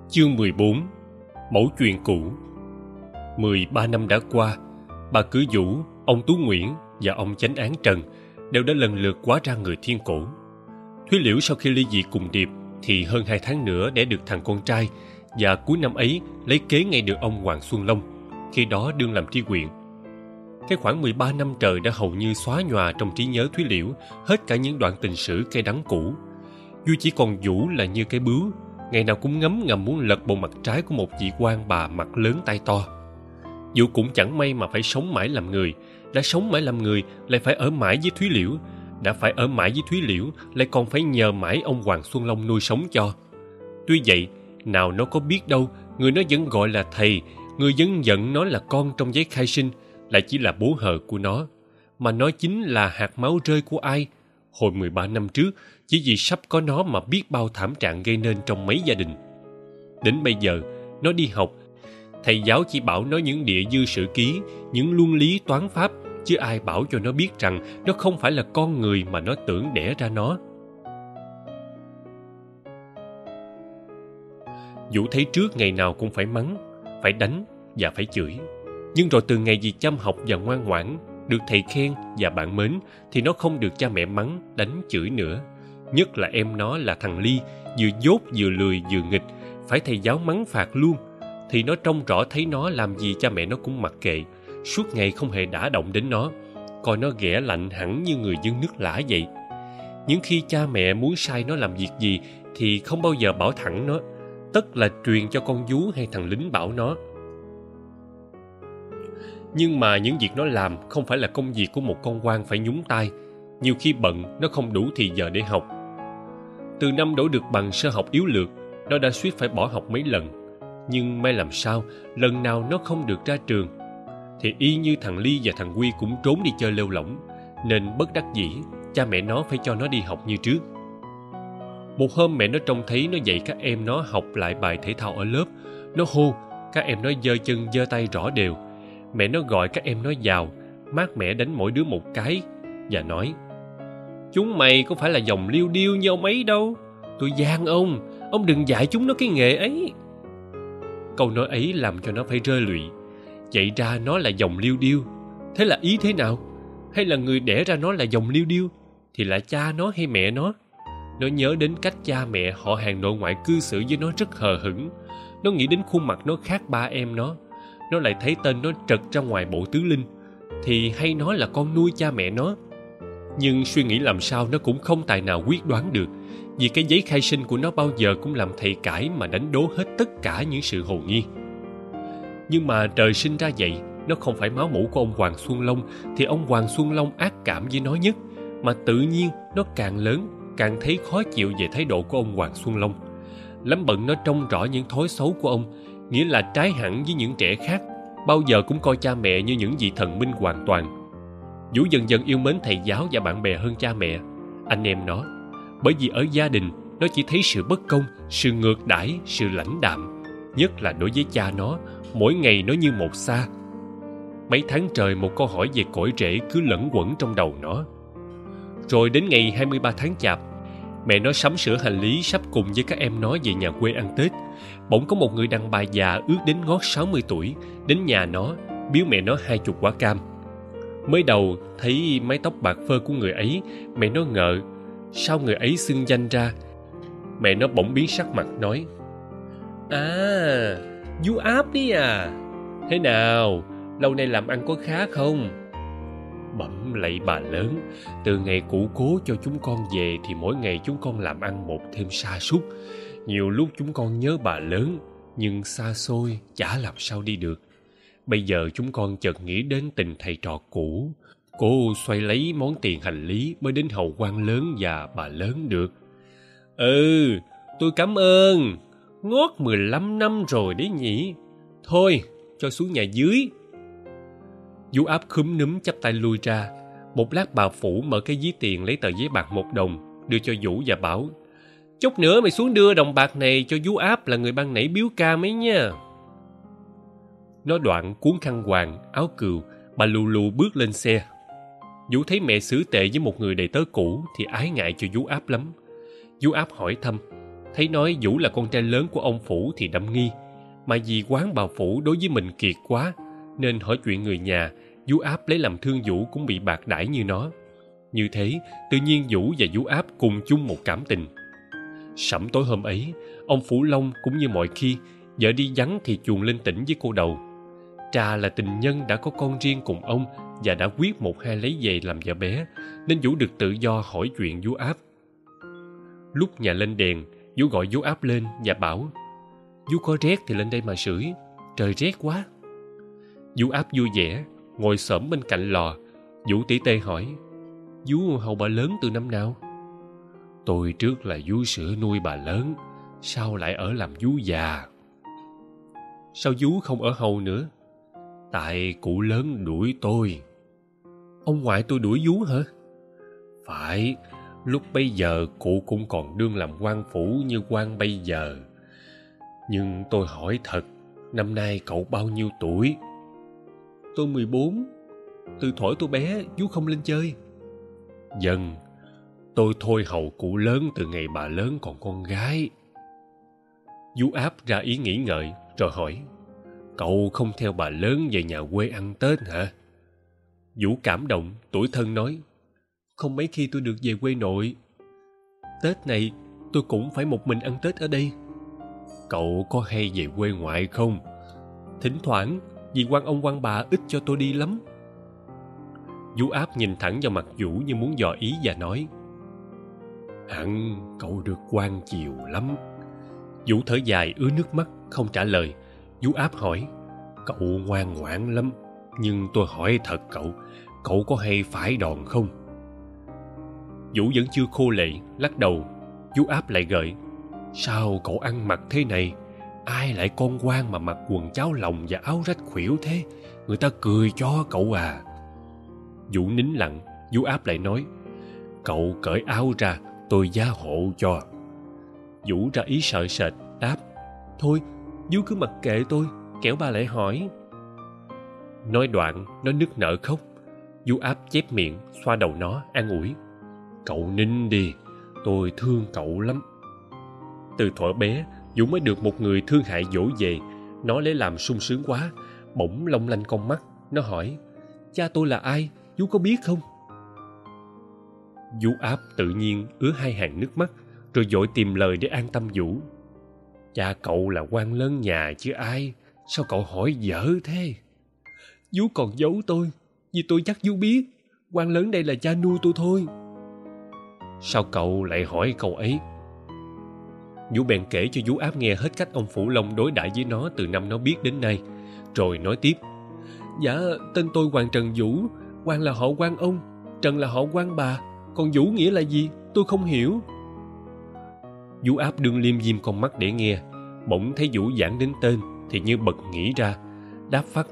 Chương 14. Mẫu chuyện cũ. 13 năm đã qua, bà Cử Vũ, ông Tú Nguyễn và ông Chánh án Trần đều đã lần lượt hóa ra người thiên cổ. Thúy Liễu sau khi ly dị cùng Điệp thì hơn 2 tháng nữa đẻ được thằng con trai, và cuối năm ấy lấy kế ngay được ông Hoàng Xuân Long, khi đó đương làm tri huyện. Cái khoảng 13 năm trời đã hầu như xóa nhòa trong trí nhớ Thúy Liễu hết cả những đoạn tình sử cay đắng cũ. Duy chỉ còn Vũ là như cái bướu, ngày nào cũng ngấm ngầm muốn lật bộ mặt trái của một vị quan bà mặt lớn tay to. Vũ cũng chẳng may mà phải sống mãi làm người, đã sống mãi làm người lại phải ở mãi với Thúy Liễu, đã phải ở mãi với Thúy Liễu lại còn phải nhờ mãi ông Hoàng Xuân Long nuôi sống cho. Tuy vậy, nào nó có biết đâu, người nó vẫn gọi là thầy, người vẫn giận nó là con trong giấy khai sinh, lại chỉ là bố hờ của nó, mà nó chính là hạt máu rơi của ai. Hồi 13 năm trước, chỉ vì sắp có nó mà biết bao thảm trạng gây nên trong mấy gia đình. Đến bây giờ, nó đi học, thầy giáo chỉ bảo nó những địa dư sử ký, những luân lý toán pháp, chứ ai bảo cho nó biết rằng nó không phải là con người mà nó tưởng đẻ ra nó. Vũ thấy trước ngày nào cũng phải mắng, phải đánh và phải chửi. Nhưng rồi từ ngày vì chăm học và ngoan ngoãn, được thầy khen và bạn mến, thì nó không được cha mẹ mắng, đánh, chửi nữa. Nhất là em nó là thằng Ly, vừa dốt vừa lười vừa nghịch, phải thầy giáo mắng phạt luôn. Thì nó trông rõ thấy nó làm gì cha mẹ nó cũng mặc kệ, suốt ngày không hề đả động đến nó, coi nó ghẻ lạnh hẳn như người dân nước lã vậy. Những khi cha mẹ muốn sai nó làm việc gì thì không bao giờ bảo thẳng nó, tất là truyền cho con vú hay thằng lính bảo nó. Nhưng mà những việc nó làm không phải là công việc của một con quan phải nhúng tay. Nhiều khi bận, nó không đủ thì giờ để học. Từ năm đỗ được bằng sơ học yếu lược, nó đã suýt phải bỏ học mấy lần. Nhưng may làm sao, lần nào nó không được ra trường thì y như thằng Ly và thằng Quy cũng trốn đi chơi lêu lỏng, nên bất đắc dĩ, cha mẹ nó phải cho nó đi học như trước. Một hôm mẹ nó trông thấy nó dạy các em nó học lại bài thể thao ở lớp. Nó hô, các em nó giơ chân giơ tay rõ đều. Mẹ nó gọi các em nó vào, mát mẻ đánh mỗi đứa một cái và nói: "Chúng mày có phải là dòng liêu điêu như ông ấy đâu. Tôi van ông đừng dạy chúng nó cái nghề ấy." Câu nói ấy làm cho nó phải rơi lụy. Vậy ra nó là dòng liêu điêu, thế là ý thế nào? Hay là người đẻ ra nó là dòng liêu điêu thì là cha nó hay mẹ nó? Nó nhớ đến cách cha mẹ họ hàng nội ngoại cư xử với nó rất hờ hững. Nó nghĩ đến khuôn mặt nó khác ba em nó. Nó lại thấy tên nó trật ra ngoài bộ tứ linh, thì hay nói là con nuôi cha mẹ nó. Nhưng suy nghĩ làm sao nó cũng không tài nào quyết đoán được, vì cái giấy khai sinh của nó bao giờ cũng làm thầy cãi mà đánh đố hết tất cả những sự hồ nghi. Nhưng mà trời sinh ra vậy, nó không phải máu mủ của ông Hoàng Xuân Long, thì ông Hoàng Xuân Long ác cảm với nó nhất. Mà tự nhiên nó càng lớn càng thấy khó chịu về thái độ của ông Hoàng Xuân Long. Lắm bận nó trông rõ những thói xấu của ông, nghĩa là trái hẳn với những trẻ khác, bao giờ cũng coi cha mẹ như những vị thần minh hoàn toàn. Vũ dần dần yêu mến thầy giáo và bạn bè hơn cha mẹ, anh em nó, bởi vì ở gia đình nó chỉ thấy sự bất công, sự ngược đãi, sự lãnh đạm, nhất là đối với cha nó, mỗi ngày nó như một xa. Mấy tháng trời một câu hỏi về cõi rễ cứ lẫn quẩn trong đầu nó. Rồi đến ngày 23 tháng Chạp, mẹ nó sắm sửa hành lý sắp cùng với các em nó về nhà quê ăn Tết. Bỗng có một người đàn bà già ước đến ngót 60 tuổi đến nhà nó biếu mẹ nó 20 quả cam. Mới đầu thấy mái tóc bạc phơ của người ấy, mẹ nó ngợ sao người ấy xưng danh ra. Mẹ nó bỗng biến sắc mặt nói: "À, vú Áp đi à. Thế nào, lâu nay làm ăn có khá không?" Bẩm lạy bà lớn, từ ngày cụ cố cho chúng con về thì mỗi ngày chúng con làm ăn một thêm sa sút. Nhiều lúc chúng con nhớ bà lớn, nhưng xa xôi chả làm sao đi được. Bây giờ chúng con chợt nghĩ đến tình thầy trò cũ. Cô xoay lấy món tiền hành lý mới đến hầu quan lớn và bà lớn được. "Ừ, tôi cảm ơn. Ngót 15 năm rồi đấy nhỉ. Thôi, cho xuống nhà dưới." Vú Áp khúm núm chắp tay lui ra. Một lát bà Phủ mở cái ví tiền lấy tờ giấy bạc 1 đồng đưa cho Vũ và bảo: "Chút nữa mày xuống đưa đồng bạc này cho vú Áp là người ban nãy biếu cam ấy nha." Nó đoạn cuốn khăn quàng, áo cừu, bà lù lù bước lên xe. Vũ thấy mẹ xử tệ với một người đầy tớ cũ thì ái ngại cho vú Áp lắm. Vú Áp hỏi thăm: Thấy nói Vũ là con trai lớn của ông Phủ thì đâm nghi, mà vì quán bà Phủ đối với mình kiệt quá, nên hỏi chuyện người nhà, Vũ Áp lấy làm thương Vũ cũng bị bạc đãi như nó. Như thế, tự nhiên Vũ và Vũ Áp cùng chung một cảm tình. Sẩm tối hôm ấy, ông Phủ Long cũng như mọi khi, vợ đi vắng thì chuồn lên tỉnh với cô Đầu. Trà là tình nhân đã có con riêng cùng ông và đã quyết một hai lấy về làm vợ bé, nên Vũ được tự do hỏi chuyện Vũ Áp. Lúc nhà lên đèn, Vũ gọi Vũ Áp lên và bảo: Vũ có rét thì lên đây mà sưởi, trời rét quá. Vũ Áp vui vẻ, ngồi xổm bên cạnh lò. Vũ tỉ tê hỏi: Vũ hầu bà lớn từ năm nào? Tôi trước là vú sữa nuôi bà lớn, sau lại ở làm vú già. Sao vú không ở hầu nữa? Tại cụ lớn đuổi tôi. Ông ngoại tôi đuổi vú hả? Phải, lúc bấy giờ cụ cũng còn đương làm quan phủ như quan bây giờ. Nhưng tôi hỏi thật, năm nay cậu bao nhiêu tuổi? Tôi 14. Từ thuở tôi bé, vú không lên chơi. Dần, tôi thôi hầu cụ lớn từ ngày bà lớn còn con gái. Vú Áp ra ý nghĩ ngợi, rồi hỏi: Cậu không theo bà lớn về nhà quê ăn Tết hả? Vũ cảm động, tủi thân nói: Không mấy khi tôi được về quê nội. Tết này tôi cũng phải một mình ăn Tết ở đây. Cậu có hay về quê ngoại không? Thỉnh thoảng, vì quan ông quan bà ít cho tôi đi lắm. Vũ Áp nhìn thẳng vào mặt Vũ như muốn dò ý và nói: Hẳn cậu được quan chiều lắm. Vũ thở dài ứa nước mắt, không trả lời. Vũ Áp hỏi: Cậu ngoan ngoãn lắm, nhưng tôi hỏi thật cậu có hay phải đòn không? Vũ vẫn chưa khô lệ, lắc đầu. Vũ Áp lại gợi: Sao cậu ăn mặc thế này? Ai lại con quan mà mặc quần cháo lòng và áo rách khuỷu thế? Người ta cười cho cậu à. Vũ nín lặng. Vũ Áp lại nói: Cậu cởi áo ra, tôi giá hộ cho. Vũ ra ý sợ sệt, đáp: Thôi, Vũ cứ mặc kệ tôi, kẻo bà lại hỏi. Nói đoạn, nó nức nở khóc. Vũ Áp chép miệng, xoa đầu nó, an ủi: Cậu nín đi, tôi thương cậu lắm. Từ thuở bé, Vũ mới được một người thương hại dỗ về. Nó lấy làm sung sướng quá, bỗng long lanh con mắt. Nó hỏi: Cha tôi là ai? Vũ có biết không? Vũ Áp tự nhiên ứa hai hàng nước mắt, rồi vội tìm lời để an tâm Vũ. Cha cậu là quan lớn nhà chứ ai. Sao cậu hỏi dở thế? Vũ còn giấu tôi, vì tôi chắc Vũ biết. Quan lớn đây là cha nuôi tôi thôi. Sao cậu lại hỏi câu ấy? Vũ bèn kể cho Vũ Áp nghe hết cách ông Phủ Long đối đãi với nó từ năm nó biết đến nay. Rồi nói tiếp: Dạ, tên tôi Hoàng Trần Vũ. Hoàng là họ Quan ông, Trần là họ Quan bà. Còn Vũ nghĩa là gì? Tôi không hiểu. Vũ Áp đương liêm diêm con mắt để nghe. Bỗng thấy Vũ giảng đến tên thì như bật nghĩ ra, đáp phắt: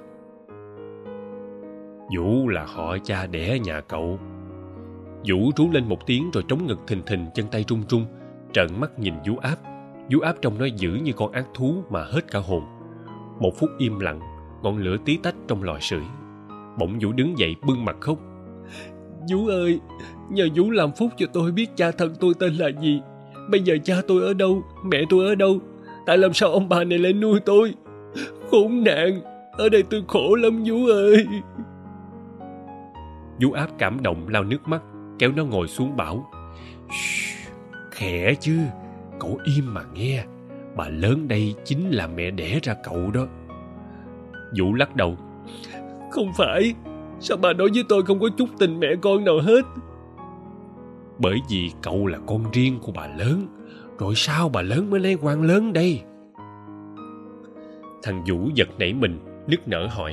Vũ là họ cha đẻ nhà cậu. Vũ rú lên một tiếng rồi trống ngực thình thình, chân tay run run, trợn mắt nhìn Vũ Áp. Vũ Áp trông nó dữ như con ác thú mà hết cả hồn. Một phút im lặng, ngọn lửa tí tách trong lò sưởi. Bỗng Vũ đứng dậy bưng mặt khóc: Vũ ơi, nhờ Vũ làm phúc cho tôi biết cha thân tôi tên là gì. Bây giờ cha tôi ở đâu, mẹ tôi ở đâu? Tại làm sao ông bà này lại nuôi tôi? Khốn nạn, ở đây tôi khổ lắm Vũ ơi. Vũ Áp cảm động lau nước mắt, kéo nó ngồi xuống bảo: Khẽ chứ, cậu im mà nghe. Bà lớn đây chính là mẹ đẻ ra cậu đó. Vũ lắc đầu: Không phải, sao bà nói với tôi không có chút tình mẹ con nào hết? Bởi vì cậu là con riêng của bà lớn. Rồi sao bà lớn mới lấy quan lớn đây? Thằng Vũ giật nảy mình, nức nở hỏi: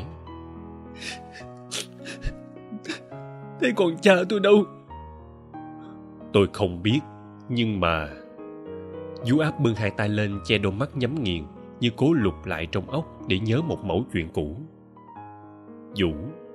Thế còn cha tôi đâu? Tôi không biết, nhưng mà... Vũ Áp bưng hai tay lên che đôi mắt nhắm nghiền, như cố lục lại trong óc để nhớ một mẩu chuyện cũ. Vũ,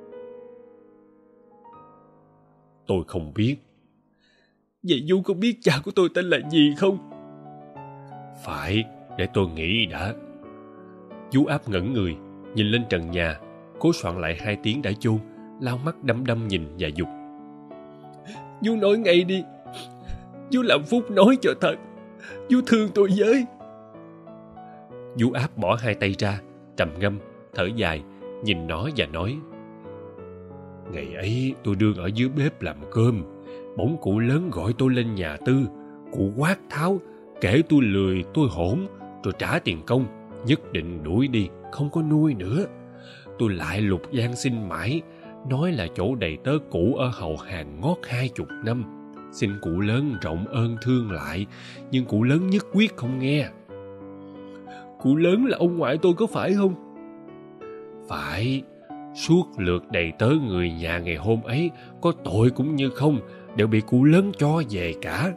tôi không biết. Vậy Vũ có biết cha của tôi tên là gì không? Phải, để tôi nghĩ đã. Vũ Áp ngẩn người, nhìn lên trần nhà, cố soạn lại hai tiếng đã chôn, lau mắt đăm đăm nhìn và dục: Vũ nói ngay đi, Vũ làm phúc nói cho thật. Vũ thương tôi với. Vũ Áp bỏ hai tay ra, trầm ngâm, thở dài, nhìn nó và nói: Ngày ấy tôi đương ở dưới bếp làm cơm, bỗng cụ lớn gọi tôi lên nhà tư. Cụ quát tháo, kể tôi lười, tôi hỗn, rồi trả tiền công, nhất định đuổi đi, không có nuôi nữa. Tôi lại lục van xin mãi, nói là chỗ đầy tớ cũ ở hậu hàng ngót 20 năm, xin cụ lớn rộng ơn thương lại, nhưng cụ lớn nhất quyết không nghe. Cụ lớn là ông ngoại tôi có phải không? Phải. Suốt lượt đầy tớ người nhà ngày hôm ấy, có tội cũng như không, đều bị cụ lớn cho về cả.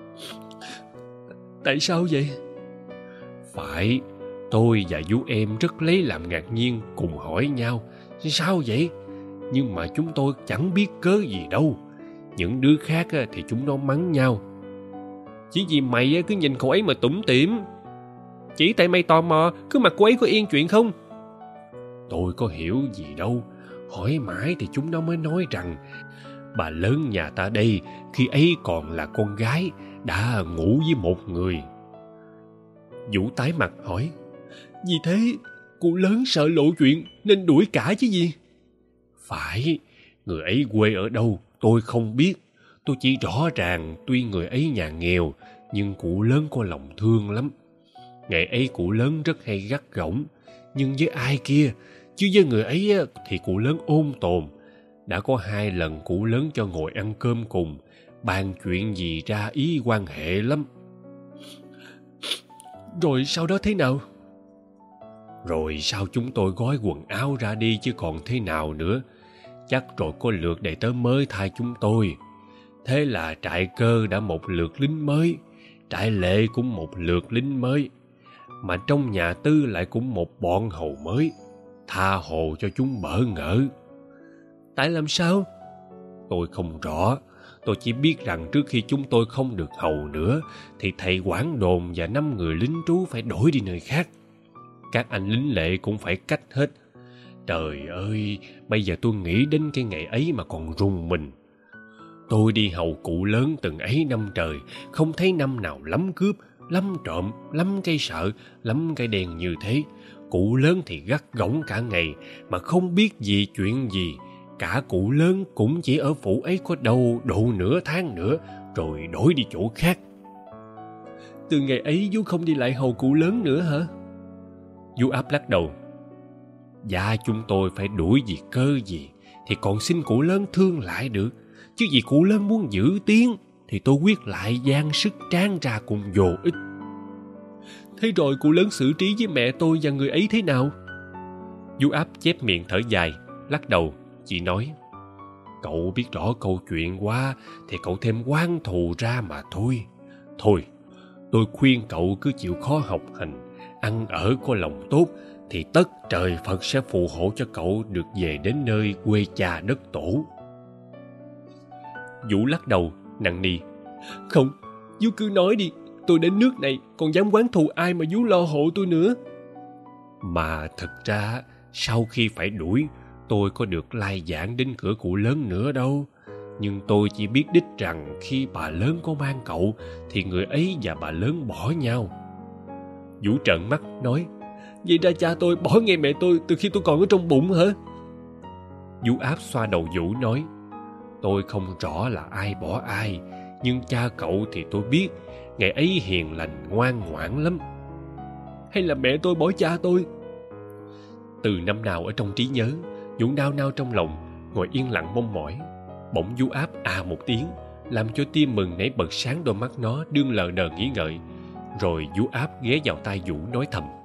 Tại sao vậy? Phải. Tôi và Vũ em rất lấy làm ngạc nhiên, cùng hỏi nhau: Sao vậy? Nhưng mà chúng tôi chẳng biết cớ gì đâu. Những đứa khác thì chúng nó mắng nhau: Chỉ vì mày cứ nhìn cậu ấy mà tủm tỉm. Chỉ tại mày tò mò, cứ mặc cô ấy có yên chuyện không? Tôi có hiểu gì đâu. Hỏi mãi thì chúng nó mới nói rằng bà lớn nhà ta đây, khi ấy còn là con gái, đã ngủ với một người. Vũ tái mặt hỏi: Vì thế cụ lớn sợ lộ chuyện nên đuổi cả chứ gì? Phải. Người ấy quê ở đâu tôi không biết. Tôi chỉ rõ ràng tuy người ấy nhà nghèo, nhưng cụ lớn có lòng thương lắm. Ngày ấy cụ lớn rất hay gắt gỏng, nhưng với ai kia, chứ với người ấy thì cụ lớn ôn tồn. Đã có 2 lần cụ lớn cho ngồi ăn cơm cùng, bàn chuyện gì ra ý quan hệ lắm. Rồi sau đó thế nào? Rồi sau chúng tôi gói quần áo ra đi chứ còn thế nào nữa. Chắc rồi có lượt đầy tớ mới thay chúng tôi. Thế là trại Cơ đã một lượt lính mới, trại Lệ cũng một lượt lính mới, mà trong nhà Tư lại cũng một bọn hầu mới. Tha hồ cho chúng bỡ ngỡ. Tại làm sao? Tôi không rõ. Tôi chỉ biết rằng trước khi chúng tôi không được hầu nữa, thì thầy quản đồn và 5 người lính trú phải đổi đi nơi khác. Các anh lính Lệ cũng phải cách hết. Trời ơi, bây giờ tôi nghĩ đến cái ngày ấy mà còn rùng mình. Tôi đi hầu cụ lớn từng ấy năm trời, không thấy năm nào lắm cướp, lắm trộm, lắm cây sợ, lắm cây đèn như thế. Cụ lớn thì gắt gỏng cả ngày, mà không biết gì chuyện gì. Cả cụ lớn cũng chỉ ở phủ ấy có đâu độ nửa tháng nữa, rồi đổi đi chỗ khác. Từ ngày ấy Vũ không đi lại hầu cụ lớn nữa hả? Vũ Áp lắc đầu. Dạ chúng tôi phải đuổi vì cơ gì thì còn xin cụ lớn thương lại được. Chứ vì cụ lớn muốn giữ tiếng thì tôi quyết lại dang sức tráng ra cùng vô ích. Thế rồi cụ lớn xử trí với mẹ tôi và người ấy thế nào? Vũ Áp chép miệng thở dài, lắc đầu, chỉ nói: Cậu biết rõ câu chuyện quá thì cậu thêm oán thù ra mà thôi. Thôi, tôi khuyên cậu cứ chịu khó học hành, ăn ở có lòng tốt, thì tất trời Phật sẽ phù hộ cho cậu được về đến nơi quê cha đất tổ. Vũ lắc đầu, nặng nề. Không, Vũ cứ nói đi. Tôi đến nước này còn dám oán thù ai mà Vũ lo hộ tôi nữa. Mà thật ra, sau khi phải đuổi, tôi có được lai vãng đến cửa cụ lớn nữa đâu. Nhưng tôi chỉ biết đích rằng khi bà lớn có mang cậu, thì người ấy và bà lớn bỏ nhau. Vũ trợn mắt nói: Vậy ra cha tôi bỏ ngay mẹ tôi từ khi tôi còn ở trong bụng hả? Vũ Áp xoa đầu Vũ nói: Tôi không rõ là ai bỏ ai, nhưng cha cậu thì tôi biết. Ngày ấy hiền lành ngoan ngoãn lắm. Hay là mẹ tôi bỏ cha tôi? Từ năm nào ở trong trí nhớ, Vũ nao nao trong lòng, ngồi yên lặng mong mỏi. Bỗng Vũ Áp một tiếng, làm cho tim mừng nảy bật sáng đôi mắt nó đương lờ đờ nghĩ ngợi. Rồi Vũ Áp ghé vào tai Vũ nói thầm: